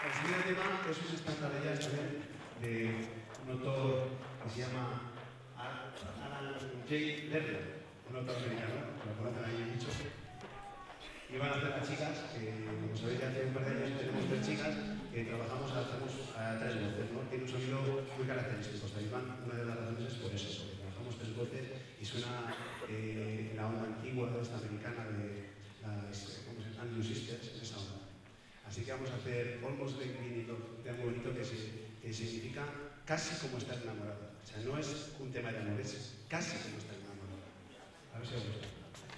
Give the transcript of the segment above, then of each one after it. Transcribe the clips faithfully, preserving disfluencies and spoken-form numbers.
El siguiente tema es un estándar de jazz también de un autor que se llama Alan J. Lerner, un autor americano, lo conocen ahí mucho. Y van a hacer las chicas, que como sabéis hace un par de años tenemos tres chicas que trabajamos, hacemos a tres voces, ¿no? Tiene un sonido muy característico. Talibán, una de las razones es por eso, porque trabajamos tres voces y suena eh, la onda antigua esta americana de las ¿cómo se llama? Andrew Sisters, esa onda. Así que vamos a hacer Almost Like Me, un tema muy bonito que, se, que significa casi como estar enamorado. O sea, no es un tema de amor, es casi como estar enamorado. A ver si os gusta.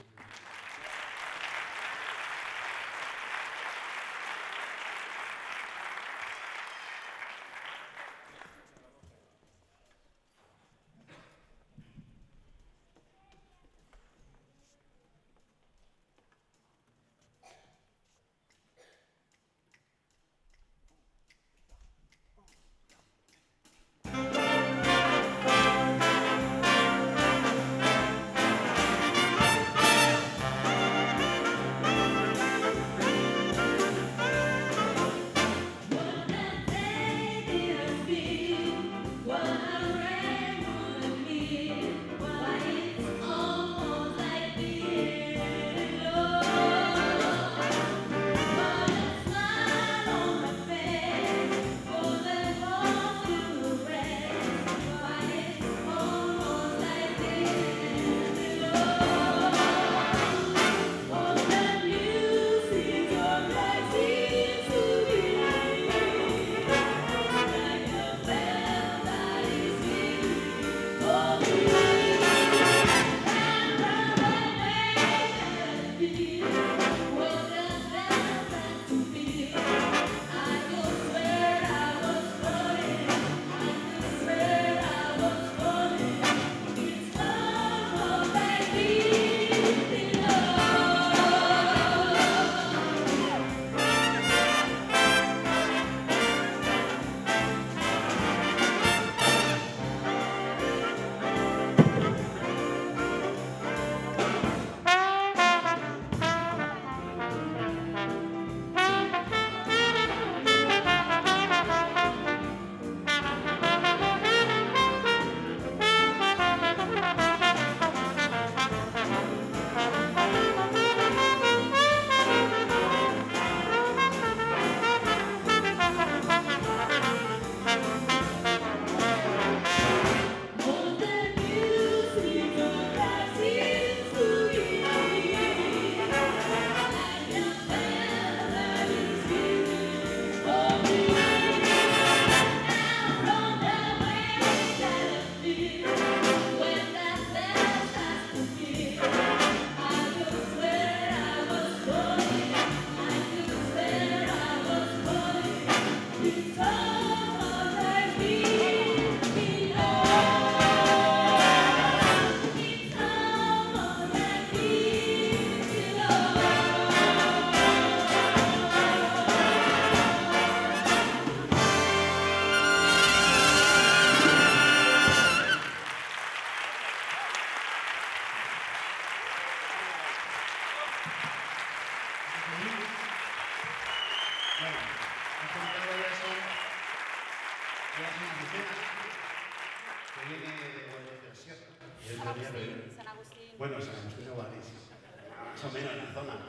Bueno, San Agustín de Guadix, más o menos en la zona.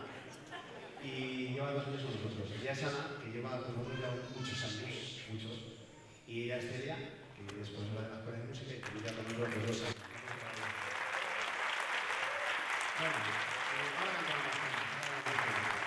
Y lleva dos años con nosotros. Ella es Ana, que lleva con nosotros ya muchos años, muchos. Y ella es Celia, que es profesora de la Escuela de Música y que lleva con nosotros los dos años. Bueno, eh, ahora cantamos.